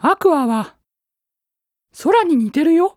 アクアは空に似てるよ。